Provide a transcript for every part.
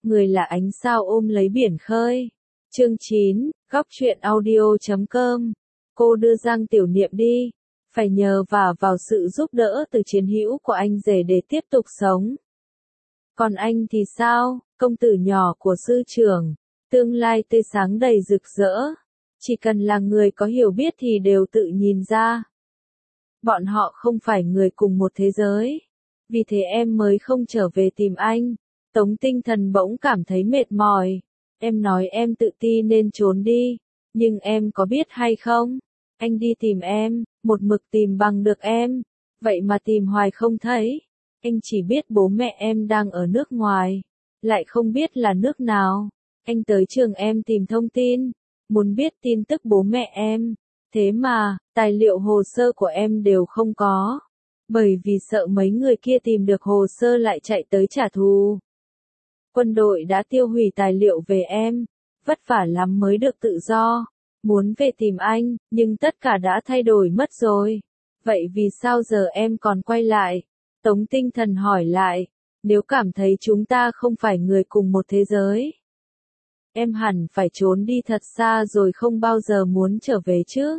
người là ánh sao ôm lấy biển khơi. Chương 9, góc truyện audio.com. Cô đưa Giang Tiểu Niệm đi, phải nhờ vào sự giúp đỡ từ chiến hữu của anh rể để tiếp tục sống. Còn anh thì sao, công tử nhỏ của sư trưởng, tương lai tươi sáng đầy rực rỡ. Chỉ cần là người có hiểu biết thì đều tự nhìn ra. Bọn họ không phải người cùng một thế giới. Vì thế em mới không trở về tìm anh. Tống Tinh Thần bỗng cảm thấy mệt mỏi. Em nói em tự ti nên trốn đi. Nhưng em có biết hay không? Anh đi tìm em, một mực tìm bằng được em. Vậy mà tìm hoài không thấy. Anh chỉ biết bố mẹ em đang ở nước ngoài. Lại không biết là nước nào. Anh tới trường em tìm thông tin. Muốn biết tin tức bố mẹ em. Thế mà, tài liệu hồ sơ của em đều không có. Bởi vì sợ mấy người kia tìm được hồ sơ lại chạy tới trả thù. Quân đội đã tiêu hủy tài liệu về em. Vất vả lắm mới được tự do. Muốn về tìm anh, nhưng tất cả đã thay đổi mất rồi. Vậy vì sao giờ em còn quay lại? Tống Tinh Thần hỏi lại. Nếu cảm thấy chúng ta không phải người cùng một thế giới, em hẳn phải trốn đi thật xa rồi không bao giờ muốn trở về chứ.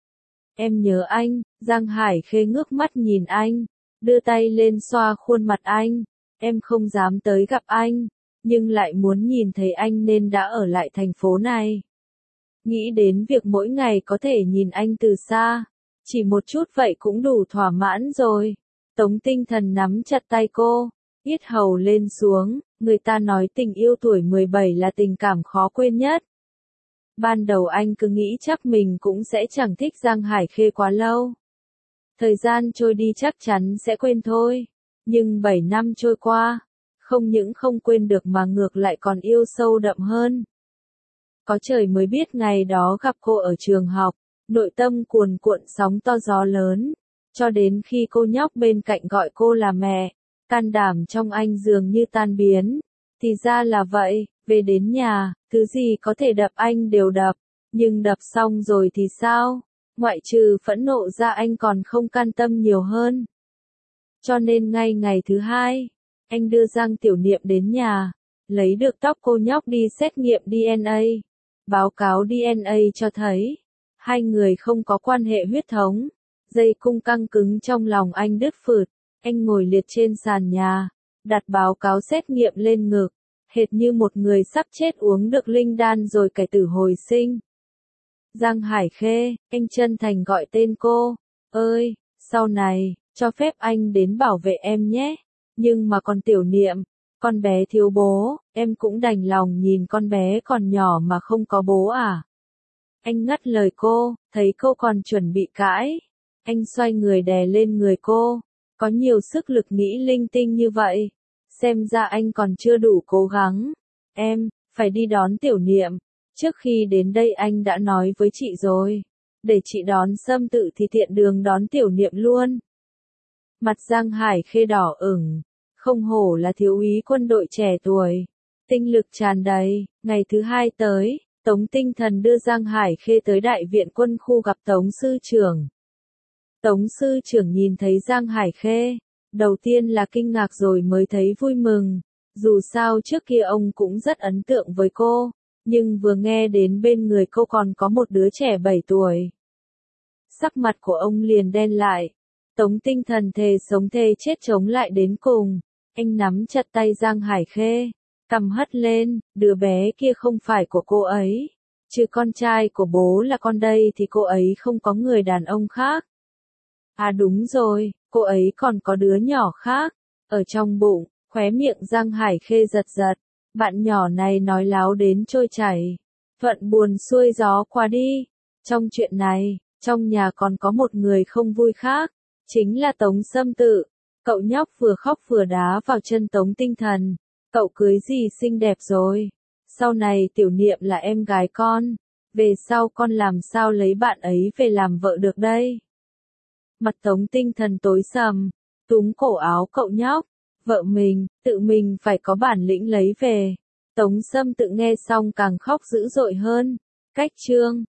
Em nhớ anh. Giang Hải Khê ngước mắt nhìn anh, đưa tay lên xoa khuôn mặt anh. Em không dám tới gặp anh, nhưng lại muốn nhìn thấy anh nên đã ở lại thành phố này. Nghĩ đến việc mỗi ngày có thể nhìn anh từ xa, chỉ một chút vậy cũng đủ thỏa mãn rồi. Tống Tinh Thần nắm chặt tay cô, yết hầu lên xuống. Người ta nói tình yêu tuổi 17 là tình cảm khó quên nhất. Ban đầu anh cứ nghĩ chắc mình cũng sẽ chẳng thích Giang Hải Khê quá lâu. Thời gian trôi đi chắc chắn sẽ quên thôi. Nhưng 7 năm trôi qua, không những không quên được mà ngược lại còn yêu sâu đậm hơn. Có trời mới biết ngày đó gặp cô ở trường học, nội tâm cuồn cuộn sóng to gió lớn. Cho đến khi cô nhóc bên cạnh gọi cô là mẹ, can đảm trong anh dường như tan biến. Thì ra là vậy, về đến nhà, thứ gì có thể đập anh đều đập. Nhưng đập xong rồi thì sao? Ngoại trừ phẫn nộ ra anh còn không can tâm nhiều hơn. Cho nên ngay ngày thứ hai, anh đưa Giang Tiểu Niệm đến nhà, lấy được tóc cô nhóc đi xét nghiệm DNA. Báo cáo DNA cho thấy, hai người không có quan hệ huyết thống. Dây cung căng cứng trong lòng anh đứt phượt. Anh ngồi liệt trên sàn nhà, đặt báo cáo xét nghiệm lên ngực, hệt như một người sắp chết uống được linh đan rồi cải tử hồi sinh. Giang Hải Khê, anh chân thành gọi tên cô. Ơi, sau này, cho phép anh đến bảo vệ em nhé. Nhưng mà còn Tiểu Niệm, con bé thiếu bố, em cũng đành lòng nhìn con bé còn nhỏ mà không có bố à? Anh ngắt lời cô, thấy cô còn chuẩn bị cãi. Anh xoay người đè lên người cô, có nhiều sức lực nghĩ linh tinh như vậy. Xem ra anh còn chưa đủ cố gắng. Em, phải đi đón Tiểu Niệm. Trước khi đến đây anh đã nói với chị rồi. Để chị đón Sâm Tự thì tiện đường đón Tiểu Niệm luôn. Mặt Giang Hải Khê đỏ ửng. Không hổ là thiếu úy quân đội trẻ tuổi. Tinh lực tràn đầy. Ngày thứ hai tới, Tống Tinh Thần đưa Giang Hải Khê tới đại viện quân khu gặp Tống sư trưởng. Tống sư trưởng nhìn thấy Giang Hải Khê, đầu tiên là kinh ngạc rồi mới thấy vui mừng. Dù sao trước kia ông cũng rất ấn tượng với cô, nhưng vừa nghe đến bên người cô còn có một đứa trẻ 7 tuổi. Sắc mặt của ông liền đen lại. Tống Tinh Thần thề sống thề chết chống lại đến cùng. Anh nắm chặt tay Giang Hải Khê, cằm hất lên, đứa bé kia không phải của cô ấy. Chứ con trai của bố là con đây thì cô ấy không có người đàn ông khác. À đúng rồi, cô ấy còn có đứa nhỏ khác. Ở trong bụng, khóe miệng Giang Hải Khê giật giật. Bạn nhỏ này nói láo đến trôi chảy. Thuận buồn xuôi gió qua đi. Trong chuyện này, trong nhà còn có một người không vui khác. Chính là Tống Sâm Tự. Cậu nhóc vừa khóc vừa đá vào chân Tống Tinh Thần. Cậu cưới gì xinh đẹp rồi. Sau này Tiểu Niệm là em gái con. Về sau con làm sao lấy bạn ấy về làm vợ được đây? Mặt Tống Tinh Thần tối sầm, túm cổ áo cậu nhóc. Vợ mình, tự mình phải có bản lĩnh lấy về. Tống Sâm Tự nghe xong càng khóc dữ dội hơn. Cách chương